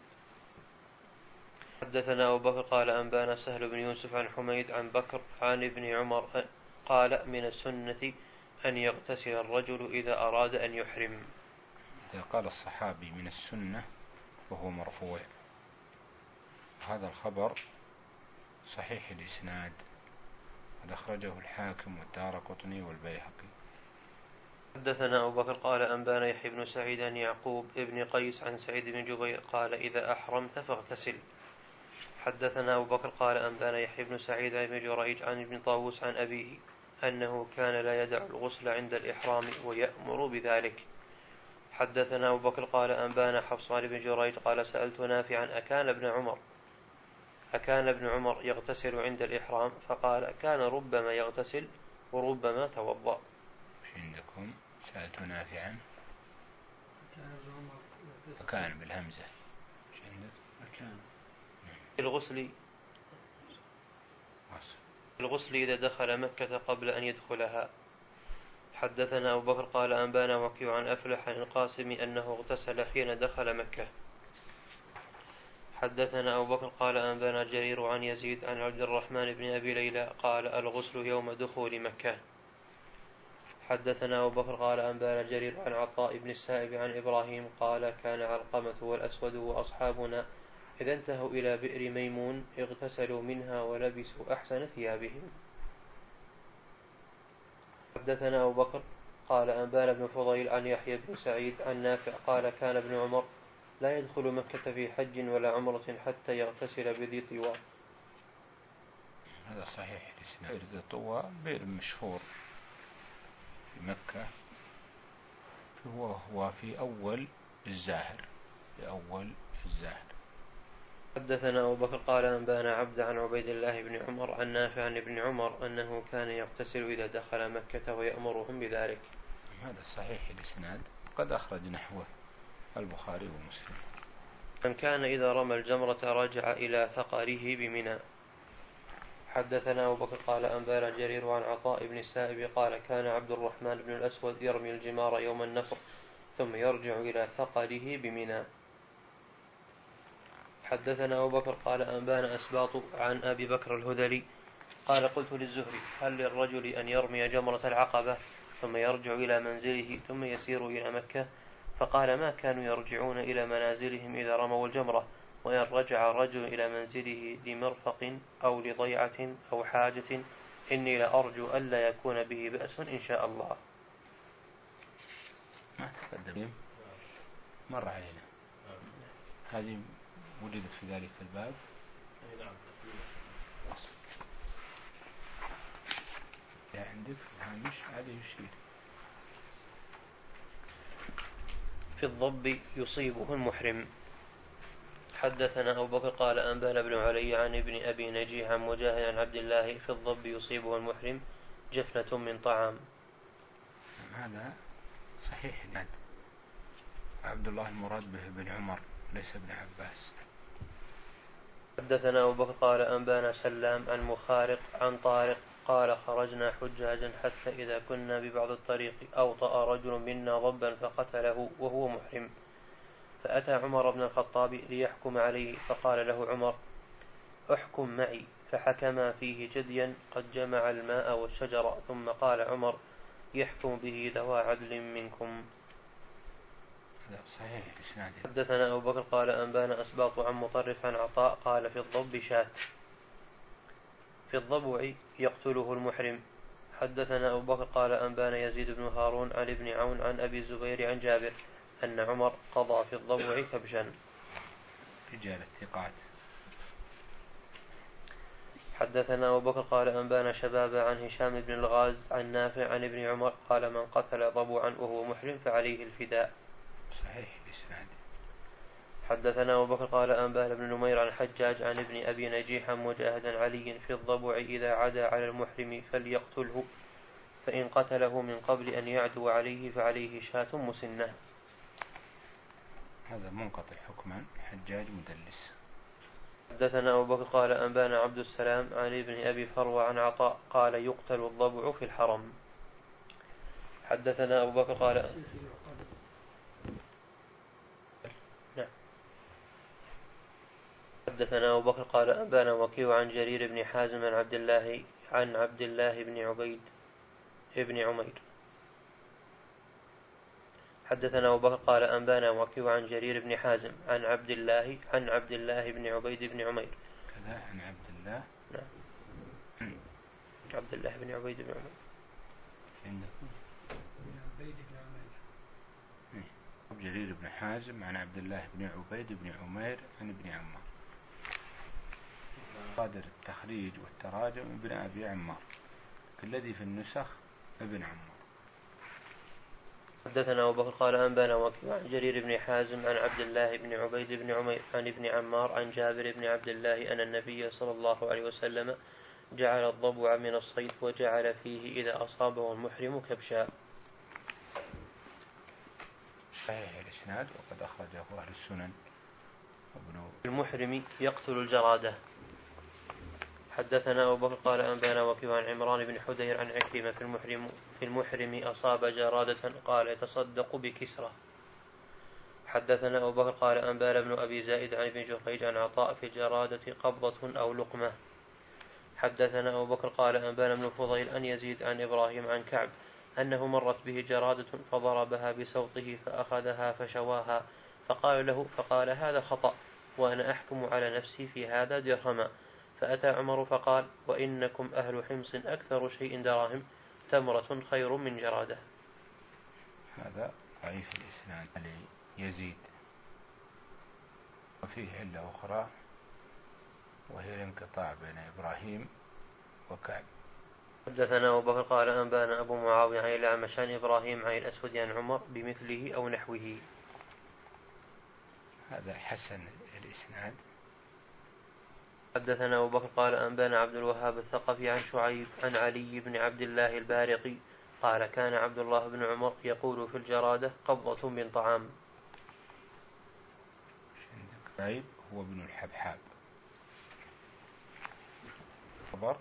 حدثنا أبو بكر قال أنبانا سهل بن يوسف عن حميد عن بكر عن ابن عمر قال من السنة أن يغتسل الرجل إذا أراد أن يحرم. إذا قال الصحابي من السنة وهو مرفوع، هذا الخبر صحيح الإسناد، قد أخرجه الحاكم والدارقطني والبيهقي. حدثنا أبو بكر قال أنبانا يحيى بن سعيد عن يعقوب ابن قيس عن سعيد بن جبير قال إذا أحرمت فاغتسل. حدثنا أبو بكر قال أنبانا يحيى بن سعيد عن ابن جريج عن ابن طاووس عن أبيه أنه كان لا يدع الغسل عند الإحرام ويأمر بذلك. حدثنا أبو بكر قال أنبانا حفص عن ابن جريج قال سألت نافعا أكان ابن عمر أكان ابن عمر يغتسل عند الإحرام؟ فقال كان ربما يغتسل وربما توضأ. وش عندكم؟ سألت نافعا. كان ابن عمر يغتسل. كان بالهمزة. وش عندك؟ كان. في الغسل الغسل إذا دخل مكة قبل أن يدخلها. حدثنا أبو بكر قال أنبانا وكيع عن أفلح عن القاسم أنه اغتسل حين دخل مكة. حدثنا أبو بكر قال أنبانا جرير عن يزيد عن عبد الرحمن بن أبي ليلى قال الغسل يوم دخول مكة. حدثنا أبو بكر قال أنبانا جرير عن عطاء بن السائب عن إبراهيم قال كان علقمة والأسود وأصحابنا إذا انتهوا إلى بئر ميمون اغتسلوا منها ولبسوا أحسن ثيابهم. حدثنا أبو بكر قال أنبانا بن فضيل عن يحيى بن سعيد عن نافع قال كان ابن عمر لا يدخل مكة في حج ولا عمرة حتى يغتسل بذي طوى. هذا صحيح الإسناد. ذي طوى بئر مشهور في مكة، هو هو في أول الزاهر في أول الزاهر. حدثنا أبو بكر قال أنبانا عبد عن عبيد الله بن عمر عن نافع عن ابن عمر أنه كان يغتسل إذا دخل مكة ويأمرهم بذلك. هذا صحيح الإسناد، قد أخرج نحوه البخاري ومسلم. من كان إذا رمى الجمرة رجع إلى ثقره بمنى. حدثنا أبو بكر قال أنبانا جرير عن عطاء بن السائب قال كان عبد الرحمن بن الأسود يرمي الجمار يوم النفر ثم يرجع إلى ثقره بمنى. حدثنا أبو بكر قال أنبانا أسباط عن أبي بكر الهذلي قال قلت للزهري هل للرجل أن يرمي جمرة العقبة ثم يرجع إلى منزله ثم يسير إلى مكة؟ فقال ما كانوا يرجعون إلى منازلهم إذا رموا الجمرة، وإن رجع الرجل إلى منزله لمرفق أو لضيعة أو حاجة إني لأرجو ألا يكون به بأس إن شاء الله. ما تقدم مر علينا هذه وجدت في ذلك الباب. لا عندك هامش هذا يشير في الضب يصيبه المحرم. حدثنا أبو بكر قال أنبانا بن علي عن ابن أبي نجيح عن مجاهد عن عبد الله في الضب يصيبه المحرم جفنة من طعام. هذا صحيح الإسناد. عبد الله المراد به ابن عمر ليس ابن عباس. حدثنا أبو بكر قال أنبانا سلام عن مخارق عن طارق قال خرجنا حجاجا حتى إذا كنا ببعض الطريق أوطأ رجل منا ضبا فقتله وهو محرم، فأتى عمر بن الخطاب ليحكم عليه فقال له عمر احكم معي، فحكما فيه جديا قد جمع الماء والشجر، ثم قال عمر يحكم به ذوى عدل منكم. صحيح الإسناد. حدثنا أبو بكر قال أنبانا أسباط عن مطرف عن عطاء قال في الضب شاة في الضبع يقتله المحرم. حدثنا أبو بكر قال أنبانا يزيد بن هارون عن ابن عون عن أبي الزبير عن جابر أن عمر قضى في الضبع كبشا. رجال الثقات. حدثنا أبو بكر قال أنبانا شبابا عن هشام بن الغاز عن نافع عن ابن عمر قال من قتل ضبعا وهو محرم فعليه الفداء. صحيح الإسناد. حدثنا أبو بكر قال أنبانا بن نمير عن حجاج عن ابن أبي نجيح مجاهد علي في الضبع إذا عدا على المحرم فليقتله، فإن قتله من قبل أن يعدو عليه فعليه شاة مسنة. هذا منقطع حكما، حجاج مدلس. حدثنا أبو بكر قال أنبانا عبد السلام عن ابن أبي فروة عن عطاء قال يقتل الضبع في الحرم. حدثنا أبو بكر قال نعم. حدثنا أبو بكر قال أنبانا وكيع عن جرير بن حازم عن عبد الله عن عبد الله بن عبيد ابن عمير. حدثنا أبو بكر قال أنبانا وكيع عن جرير بن حازم عن عبد الله عن عبد الله بن عبيد بن عمير. كذا عن عبد الله. نعم. عبد الله بن عبيد بن عمير. عندكم عبيد بن عمير. جرير بن حازم عن عبد الله بن عبيد بن عمير عن ابن عمار. صادر التخريج والتراجم ابن أبي عمار، الذي في النسخ ابن عمار. حدثنا أبو بكر قال أنبانا وكيع عن جرير بن حازم عن عبد الله بن عبيد بن عمير عن ابن عمار عن جابر بن عبد الله أن النبي صلى الله عليه وسلم جعل الضبع من الصيد وجعل فيه إذا أصابه المحرم كبشا. صحيح الإسناد وقد أخرجه أهل السنن. المحرم يقتل الجرادة. حدثنا أبو بكر قال أنبانا وكيع عن عمران بن حدير عن عكرمة في المحرم في المحرم أصاب جرادة قال يتصدق بكسرة. حدثنا أبو بكر قال أنبانا بن أبي زائد عن ابن جريج عن عطاء في الجرادة قبضة أو لقمة. حدثنا أبو بكر قال أنبانا بن فضيل أن يزيد عن إبراهيم عن كعب أنه مرت به جرادة فضربها بسوطه فأخذها فشواها فقال له فقال هذا خطأ وأنا أحكم على نفسي في هذا درهما. فأتى عمر فقال وإنكم أهل حمص أكثر شيء دراهم تمرة خير من جرادة. هذا ضعيف الإسناد يزيد وفيه علة أخرى وهي الانقطاع بين إبراهيم وكعب. حدثنا أبو بكر قال أنبانا أبو معاوية عن الأعمش عن إبراهيم عن الأسود عن عمر بمثله أو نحوه. هذا حسن الإسناد. حدثنا أبو بكر قال أنبانا عبد الوهاب الثقفي عن شعيب عن علي بن عبد الله البارقي قال كان عبد الله بن عمر يقول في الجرادة قبضة من طعام. شعيب هو ابن الحبحاب خبر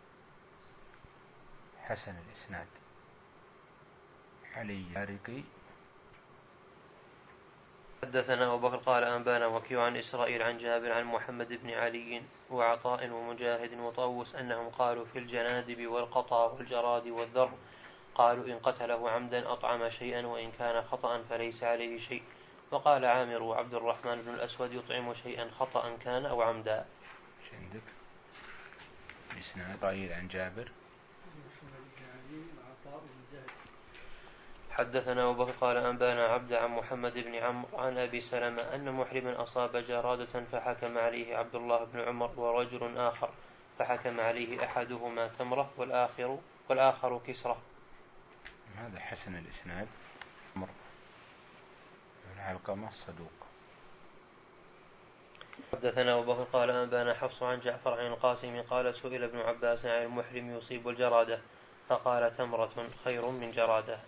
حسن الإسناد. علي البارقي. حدثنا أبو بكر قال أنبانا وكيع عن إسرائيل عن جابر عن محمد بن علي وعطاء ومجاهد وطوس أنهم قالوا في الجنادب والقطا والجراد والذر قالوا إن قتله عمدا أطعم شيئا وإن كان خطأ فليس عليه شيء. وقال عامر وعبد الرحمن بن الأسود يطعم شيئا خطأ كان أو عمدا. عندك إسناد طويل عن جابر. حدثنا أبو بكر قال أنبانا عبد عن محمد بن عمرو عن أبي سلمة أن محرما أصاب جرادة فحكم عليه عبد الله بن عمر ورجل آخر فحكم عليه أحدهما تمرة والآخر والآخر كسرة. هذا حسن الإسناد. عمر العلقمة صدوق. حدثنا أبو بكر قال أنبانا حفص عن جعفر عن القاسم قال سئل ابن عباس عن المحرم يصيب الجرادة فقال تمرة خير من جرادة.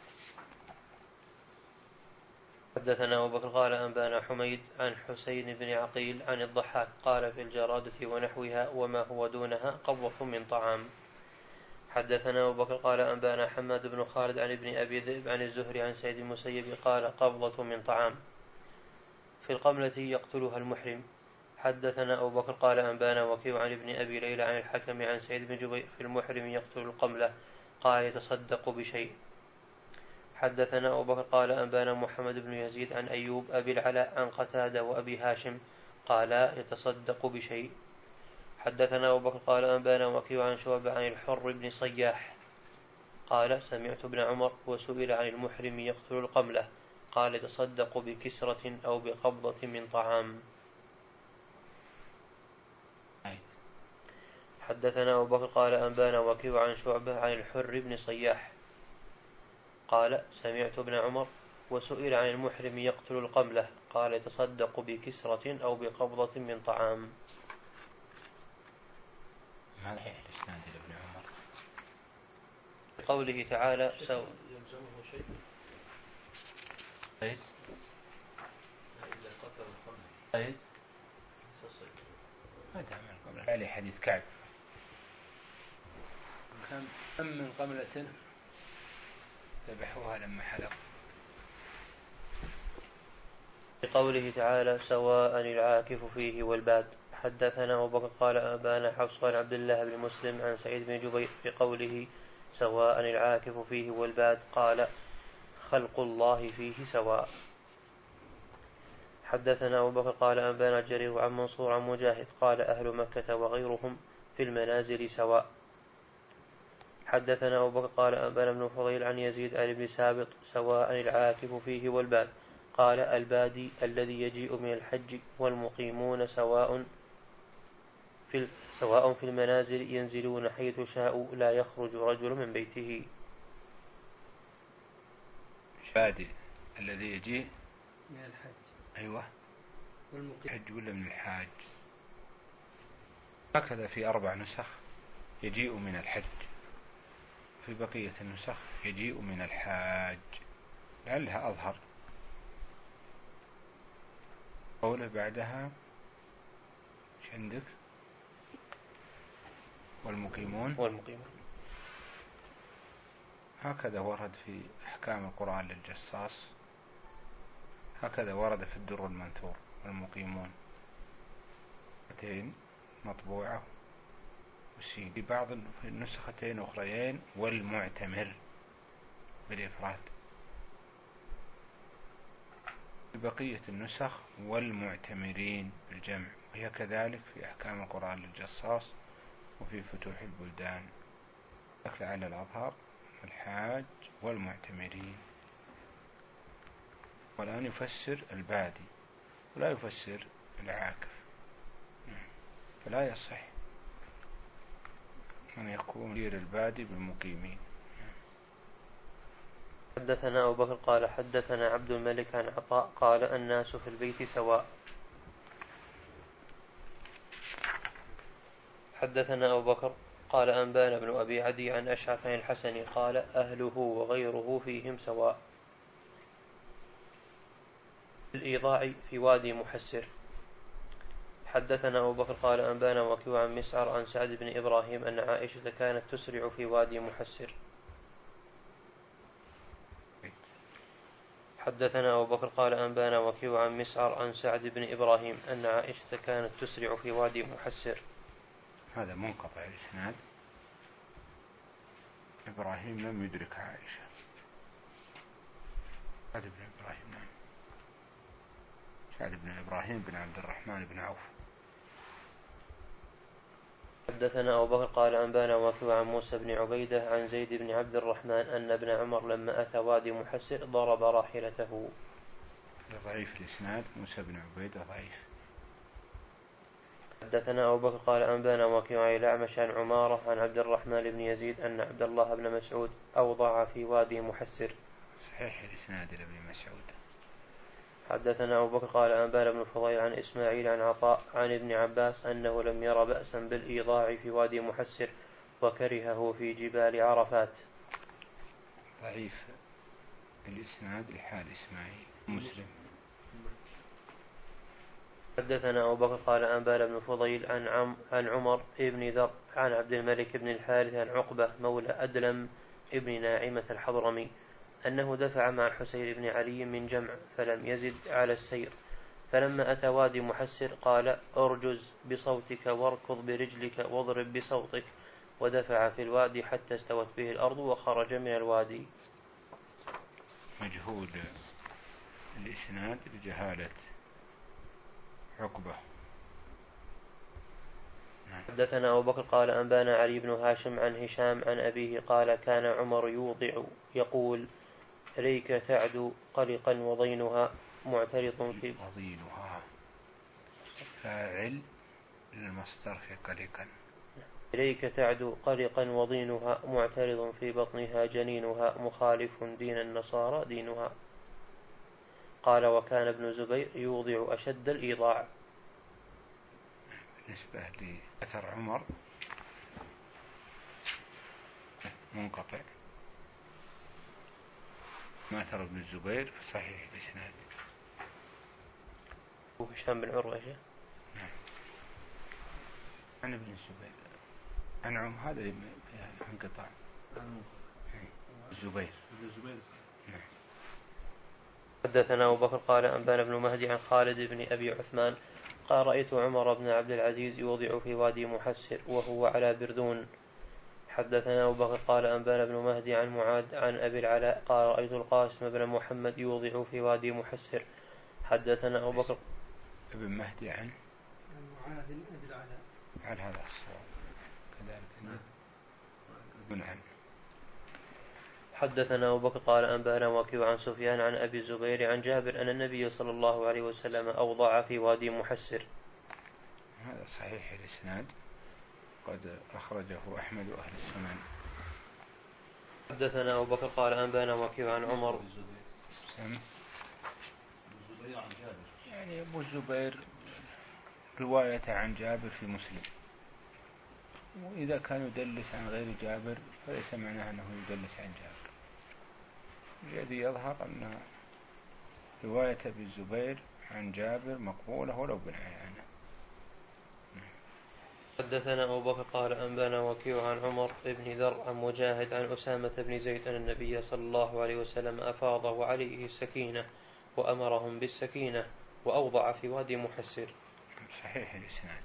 حدثنا أبو بكر قال أنبانا حميد عن حسين بن عقيل عن الضحاك قال في الجرادة ونحوها وما هو دونها قبضة من طعام. حدثنا أبو بكر قال أنبانا حماد بن خالد عن ابن أبي ذئب عن الزهري عن سيد المسيب قال قبضة من طعام في القملة يقتلها المحرم. حدثنا أبو بكر قال أنبانا وكيع عن ابن أبي ليلى عن الحكم عن سعيد بن جبير في المحرم يقتل القملة قال يتصدق بشيء. حدثنا أبو بكر قال أنبانا محمد بن يزيد عن أيوب أبي العلاء عن قتادة وأبي هاشم قال يتصدق بشيء. حدثنا أبو بكر قال أنبانا وكيع عن شعبة عن الحر بن صياح قال سمعت ابن عمر وسئل عن المحرم يقتل القملة قال يتصدق بكسرة أو بقبضة من طعام. حدثنا أبو بكر قال أنبانا وكيع عن شعبة عن الحر بن صياح قال سمعت ابن عمر وسئل عن المحرم يقتل القملة قال يتصدق بكسرة أو بقبضة من طعام. ما هي الإسناد لابن عمر؟ قوله تعالى سو يلزمه شيء أيد إذا قتل القمل أيد ما تعمل قبل عليه حديث كعب كم أم من قملة ذبحوها لما حلق. بقوله تعالى سواء العاكف فيه والباد. حدثنا أبو بكر قال أبانا حفص عن عبد الله بن مسلم عن سعيد بن جبير بقوله سواء العاكف فيه والباد قال خلق الله فيه سواء. حدثنا أبو بكر قال أنبانا جرير عن منصور عن مجاهد قال أهل مكة وغيرهم في المنازل سواء. حدثنا أبو بكر قال أنبانا بن فضيل عن يزيد عن ابن سابط سواء العاكف فيه والباد قال البادي الذي يجيء من الحج والمقيمون سواء في سواء في المنازل ينزلون حيث شاءوا لا يخرج رجل من بيته. بادئ الذي يجيء من الحج. أيوة، والمقيم. الحج ولا من الحاج؟ هكذا في أربع نسخ يجيء من الحج، في بقية النسخ يجيء من الحاج، لعلها أظهر. قوله بعدها ايش عندك؟ والمقيمون والمقيمون. هكذا ورد في أحكام القرآن للجصاص، هكذا ورد في الدر المنثور. والمقيمون مطبوعة والسين، في بعض في النسختين أخريين والمعتمر بالإفراد، في بقية النسخ والمعتمرين بالجمع، وهي كذلك في أحكام القرآن للجصاص وفي فتوح البلدان. لكن على الأظهر الحاج والمعتمرين. والآن يفسر البادي ولا يفسر العاكف، فلا يصح أن يكون غير البادي بالمقيمين. حدثنا أبو بكر قال حدثنا عبد الملك عن عطاء قال الناس في البيت سواء. حدثنا أبو بكر قال أنبانا بن أبي عدي عن أشعث عن الحسن قال أهله وغيره فيهم سواء. الإيضاع في وادي محسر. حدثنا أبو بكر قال أنبانا وكيع عن مسعر عن سعد بن إبراهيم أن عائشة كانت تسرع في وادي محسر. حدثنا أبو بكر قال أنبانا وكيع عن مسعر عن سعد بن إبراهيم أن عائشة كانت تسرع في وادي محسر. هذا منقطع الإسناد، إبراهيم لم يدرك عائشة. سعد بن إبراهيم نعم، سعد بن إبراهيم بن عبد الرحمن بن عوف. حدثنا أبو بكر قال أنبانا وكيع عن موسى بن عبيدة عن زيد بن عبد الرحمن أن ابن عمر لما أتى وادي محسر ضرب راحلته. ضعيف الإسناد، موسى بن عبيدة ضعيف. حدثنا أبو بكر قال أنبانا وكيع عن الأعمش عن عمارة عن عبد الرحمن بن يزيد أن عبد الله بن مسعود أوضع في وادي محسر. صحيح الإسناد لابن مسعود. حدثنا أبو بكر قال أنبانا بن فضيل عن إسماعيل عن عطاء عن ابن عباس أنه لم ير بأسا بالإيضاع في وادي محسر وكرهه في جبال عرفات. ضعيف الإسناد لحال إسماعيل مسلم. حدثنا أبو بكر قال أنبانا بن فضيل عن, عم عن عمر بن ذر عن عبد الملك بن الحارث عن عقبة مولى أدلم ابن ناعمة الحضرمي أنه دفع مع الحسين بن علي من جمع فلم يزد على السير، فلما أتى وادي محسر قال أرجز بصوتك واركض برجلك واضرب بصوتك، ودفع في الوادي حتى استوت به الأرض وخرج من الوادي. مجهول الإسناد بجهالة عقبة. حدثنا أبو بكر قال أنبانا علي بن هاشم عن هشام عن أبيه قال كان عمر يوضع يقول إليك تعدو قلقا وضينها معترض في وضينها فاعل للمصدر في قلقا. إليك تعدو قلقا وضينها معترض في بطنها جنينها مخالف دين النصارى دينها. قال وكان ابن زبير يوضع أشد الإيضاع. بالنسبة لأثر عمر منقطع، ما أثر ابن الزبير في صحيح الإسناد. وهشام بن عروة نعم عن ابن الزبير عن عم هذا اللي انقطاع الزبير. نعم. حدثنا أبو بكر قال أنبانا بن مهدي عن خالد بن أبي عثمان قال رأيت عمر بن عبد العزيز يوضع في وادي محسر وهو على بردون. حدثنا أبو بكر قال أنبانا بن مهدي عن معاذ عن أبي العلاء قال رأيت القاسم بن محمد يوضع في وادي محسر. حدثنا أبو بكر ابن مهدي عن معاذ أبي العلاء على هذا الصواب كذلك من عن. حدثنا أبو بكر قال أنبانا وكيع عن سفيان عن أبي الزبير عن جابر أن النبي صلى الله عليه وسلم أوضع في وادي محسر. هذا صحيح الإسناد، قد أخرجه أحمد وأهل السنن. حدثنا أبو بكر قال أنبانا وكيع عن عمر نعم. الزبير عن جابر. يعني أبو الزبير روايته عن جابر في مسلم، وإذا كان يدلس عن غير جابر فليس معناه أنه يدلس عن جابر. الذي يظهر أن رواية أبي الزبير عن جابر مقبولة ولو بالعيانة. حدثنا أبو بكر قال أنبانا وكيع عن عمر بن ذر عن مجاهد عن أسامة بن زيد أن النبي صلى الله عليه وسلم أفاض وعليه السكينة وأمرهم بالسكينة وأوضع في وادي محسر. صحيح الإسناد.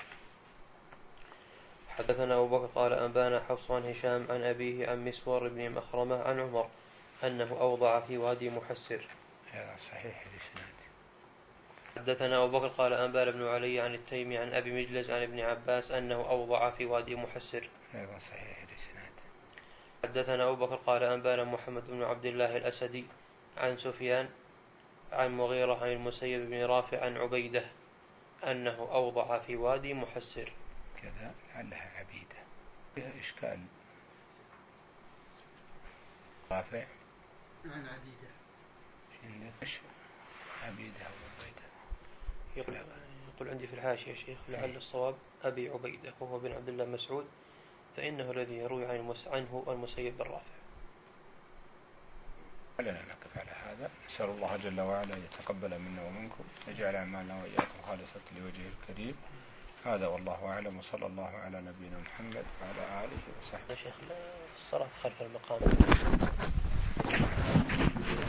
حدثنا أبو بكر قال أنبانا حفص عن هشام عن أبيه عن مسور بن مخرمة عن عمر أنه أوضع في وادي محسر. صحيح الإسناد. حدثنا أبو بكر قال أنبانا بن علي عن التيمي عن أبي مجلس عن ابن عباس أنه أوضع في وادي محسر. صحيح الإسناد. حدثنا أبو بكر قال أنبانا محمد بن عبد الله الأسدي عن سفيان عن مغيرة عن المسيب بن رافع عن عبيدة أنه أوضع في وادي محسر. كذا لعلها عبيدة فيها إشكال. رافع عن عبيدة. عبيدة وعبيدة. يقول, يقول عندي في الحاشية شيخ لعل الصواب أبي عبيدة وهو بن عبد الله مسعود فإنه الذي يروي عن عنه المسيب بن رافع. لنا نقف على هذا. نسأل الله جل وعلا يتقبل منا ومنكم، يجعل أعمالنا وإياكم خالصة لوجهه الكريم. هذا والله أعلم، وصلى الله على نبينا محمد وعلى آله وصحبه. شيخ الصلاة خلف المقام.